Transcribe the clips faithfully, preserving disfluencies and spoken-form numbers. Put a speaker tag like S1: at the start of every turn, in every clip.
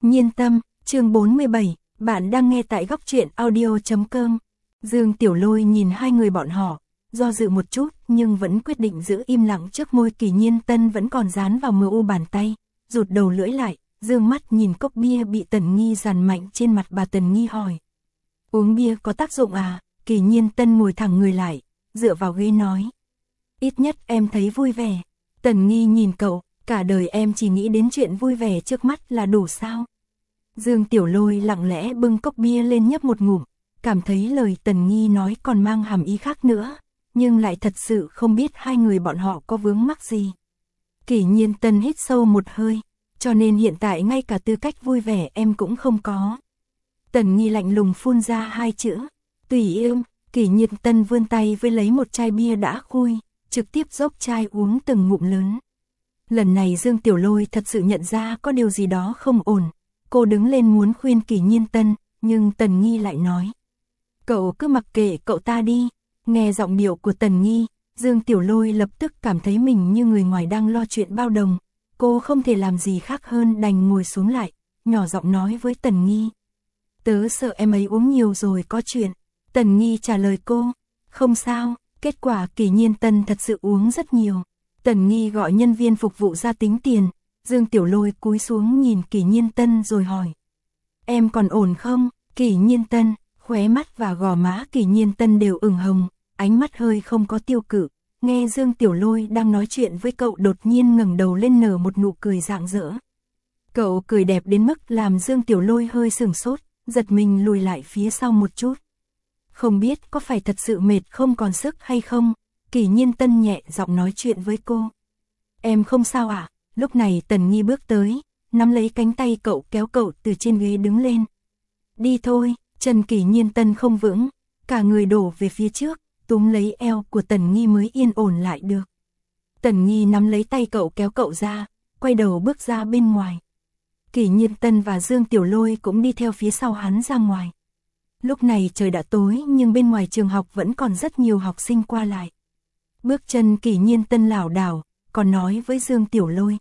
S1: Nhiên tâm, chương bốn mươi bảy, bạn đang nghe tại góc truyện audio chấm com. Dương Tiểu Lôi nhìn hai người bọn họ, do dự một chút nhưng vẫn quyết định giữ im lặng trước môi Kỳ Nhiên Tân vẫn còn dán vào mờ u bàn tay, rụt đầu lưỡi lại, dương mắt nhìn cốc bia bị Tần Nghi dàn mạnh trên mặt bà. Tần Nghi hỏi: uống bia có tác dụng à? Kỳ Nhiên Tân ngồi thẳng người lại, dựa vào ghế nói: ít nhất em thấy vui vẻ. Tần Nghi nhìn cậu: cả đời em chỉ nghĩ đến chuyện vui vẻ trước mắt là đủ sao? Dương Tiểu Lôi lặng lẽ bưng cốc bia lên nhấp một ngụm, cảm thấy lời Tần Nghi nói còn mang hàm ý khác nữa, nhưng lại thật sự không biết hai người bọn họ có vướng mắc gì. Kỳ Nhiên Tân hít sâu một hơi, cho nên hiện tại ngay cả tư cách vui vẻ em cũng không có. Tần Nghi lạnh lùng phun ra hai chữ: tùy yêu. Kỳ Nhiên Tân vươn tay với lấy một chai bia đã khui, trực tiếp dốc chai uống từng ngụm lớn. Lần này Dương Tiểu Lôi thật sự nhận ra có điều gì đó không ổn. Cô đứng lên muốn khuyên Kỳ Nhiên Tân, nhưng Tần Nghi lại nói: cậu cứ mặc kệ cậu ta đi. Nghe giọng điệu của Tần Nghi, Dương Tiểu Lôi lập tức cảm thấy mình như người ngoài đang lo chuyện bao đồng. Cô không thể làm gì khác hơn đành ngồi xuống lại, nhỏ giọng nói với Tần Nghi: tớ sợ em ấy uống nhiều rồi có chuyện. Tần Nghi trả lời cô: không sao. Kết quả Kỳ Nhiên Tân thật sự uống rất nhiều. Tần Nghi gọi nhân viên phục vụ ra tính tiền. Dương Tiểu Lôi cúi xuống nhìn Kỳ Nhiên Tân rồi hỏi: em còn ổn không? Kỳ Nhiên Tân, khóe mắt và gò má Kỳ Nhiên Tân đều ửng hồng, ánh mắt hơi không có tiêu cự. Nghe Dương Tiểu Lôi đang nói chuyện với cậu đột nhiên ngẩng đầu lên nở một nụ cười rạng rỡ. Cậu cười đẹp đến mức làm Dương Tiểu Lôi hơi sửng sốt, giật mình lùi lại phía sau một chút. Không biết có phải thật sự mệt không còn sức hay không? Kỳ Nhiên Tân nhẹ giọng nói chuyện với cô. Em không sao ạ? À? Lúc này Tần Nghi bước tới, nắm lấy cánh tay cậu kéo cậu từ trên ghế đứng lên. Đi thôi. Chân Kỳ Nhiên Tân không vững, cả người đổ về phía trước, túm lấy eo của Tần Nghi mới yên ổn lại được. Tần Nghi nắm lấy tay cậu kéo cậu ra, quay đầu bước ra bên ngoài. Kỳ Nhiên Tân và Dương Tiểu Lôi cũng đi theo phía sau hắn ra ngoài. Lúc này trời đã tối nhưng bên ngoài trường học vẫn còn rất nhiều học sinh qua lại. Bước chân Kỳ Nhiên Tân lảo đảo, còn nói với Dương Tiểu Lôi: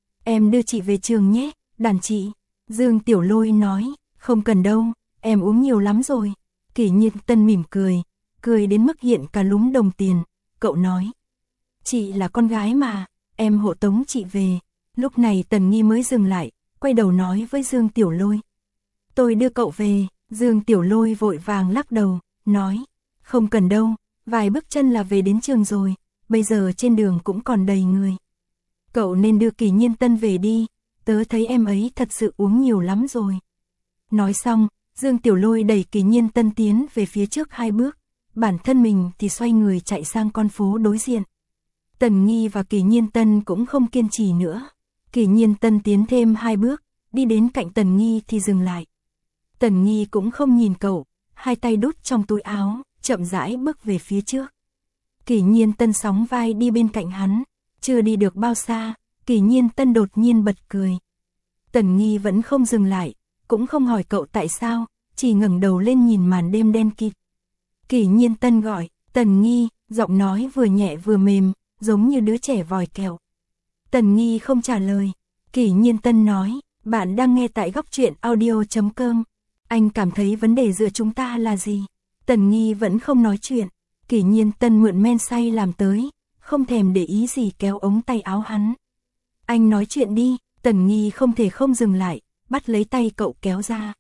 S1: em đưa chị về trường nhé, đàn chị. Dương Tiểu Lôi nói: không cần đâu, em uống nhiều lắm rồi. Kỳ Nhiên Tân mỉm cười, cười đến mức hiện cả lúm đồng tiền. Cậu nói: chị là con gái mà, em hộ tống chị về. Lúc này Tần Nghi mới dừng lại, quay đầu nói với Dương Tiểu Lôi: tôi đưa cậu về. Dương Tiểu Lôi vội vàng lắc đầu, nói: không cần đâu, vài bước chân là về đến trường rồi, bây giờ trên đường cũng còn đầy người. Cậu nên đưa Kỳ Nhiên Tân về đi, tớ thấy em ấy thật sự uống nhiều lắm rồi. Nói xong, Dương Tiểu Lôi đẩy Kỳ Nhiên Tân tiến về phía trước hai bước, bản thân mình thì xoay người chạy sang con phố đối diện. Tần Nghi và Kỳ Nhiên Tân cũng không kiên trì nữa. Kỳ Nhiên Tân tiến thêm hai bước, đi đến cạnh Tần Nghi thì dừng lại. Tần Nghi cũng không nhìn cậu, hai tay đút trong túi áo, chậm rãi bước về phía trước. Kỳ Nhiên Tân sóng vai đi bên cạnh hắn, chưa đi được bao xa, Kỳ Nhiên Tân đột nhiên bật cười. Tần Nghi vẫn không dừng lại, cũng không hỏi cậu tại sao, chỉ ngẩng đầu lên nhìn màn đêm đen kịt. Kỳ Nhiên Tân gọi: Tần Nghi, giọng nói vừa nhẹ vừa mềm, giống như đứa trẻ vòi kẹo. Tần Nghi không trả lời. Kỳ Nhiên Tân nói: bạn đang nghe tại góc truyện audio chấm com. Anh cảm thấy vấn đề giữa chúng ta là gì? Tần Nghi vẫn không nói chuyện. Kỳ Nhiên Tân mượn men say làm tới, không thèm để ý gì kéo ống tay áo hắn. Anh nói chuyện đi. Tần Nghi không thể không dừng lại, bắt lấy tay cậu kéo ra.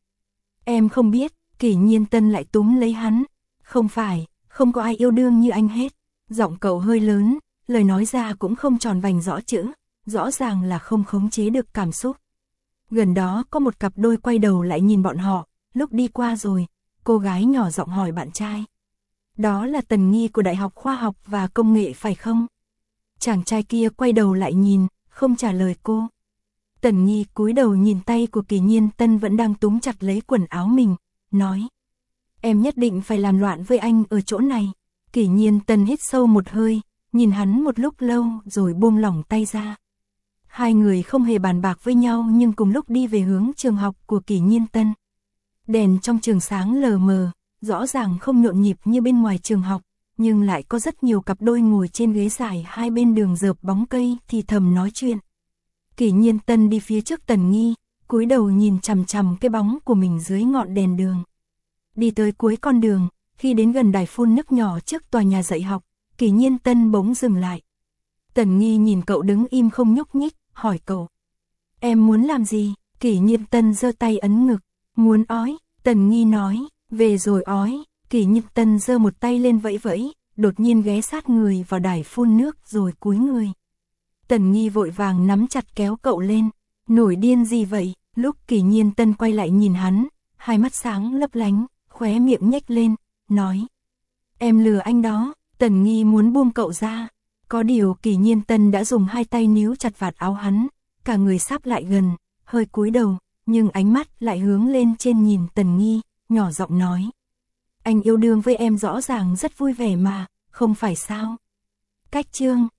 S1: Em không biết. Kỳ Nhiên Tân lại túm lấy hắn. Không phải, không có ai yêu đương như anh hết. Giọng cậu hơi lớn, lời nói ra cũng không tròn vành rõ chữ, rõ ràng là không khống chế được cảm xúc. Gần đó có một cặp đôi quay đầu lại nhìn bọn họ, lúc đi qua rồi, cô gái nhỏ giọng hỏi bạn trai: đó là Tần Nghi của Đại học Khoa học và Công nghệ phải không? Chàng trai kia quay đầu lại nhìn, không trả lời cô. Tần Nghi cúi đầu nhìn tay của Kỳ Nhiên Tân vẫn đang túm chặt lấy quần áo mình, nói: em nhất định phải làm loạn với anh ở chỗ này. Kỳ Nhiên Tân hít sâu một hơi, nhìn hắn một lúc lâu rồi buông lỏng tay ra. Hai người không hề bàn bạc với nhau nhưng cùng lúc đi về hướng trường học của Kỳ Nhiên Tân. Đèn trong trường sáng lờ mờ, rõ ràng không nhộn nhịp như bên ngoài trường học, nhưng lại có rất nhiều cặp đôi ngồi trên ghế dài hai bên đường dợp bóng cây thì thầm nói chuyện. Kỳ Nhiên Tân đi phía trước Tần Nghi, cúi đầu nhìn chằm chằm cái bóng của mình dưới ngọn đèn đường. Đi tới cuối con đường, khi đến gần đài phun nước nhỏ trước tòa nhà dạy học, Kỷ Nhiên Tân bỗng dừng lại. Tần Nghi nhìn cậu đứng im không nhúc nhích, hỏi cậu. Em muốn làm gì? Kỷ Nhiên Tân giơ tay ấn ngực, muốn ói. Tần Nghi nói, về rồi ói. Kỷ Nhiên Tân giơ một tay lên vẫy vẫy, đột nhiên ghé sát người vào đài phun nước rồi cúi người. Tần Nghi vội vàng nắm chặt kéo cậu lên, nổi điên gì vậy? Lúc Kỷ Nhiên Tân quay lại nhìn hắn, hai mắt sáng lấp lánh, khóe miệng nhếch lên, nói. Em lừa anh đó. Tần Nghi muốn buông cậu ra. Có điều Kỷ Nhiên Tân đã dùng hai tay níu chặt vạt áo hắn, cả người sáp lại gần, hơi cúi đầu, nhưng ánh mắt lại hướng lên trên nhìn Tần Nghi, nhỏ giọng nói. Anh yêu đương với em rõ ràng rất vui vẻ mà, không phải sao? Cách chương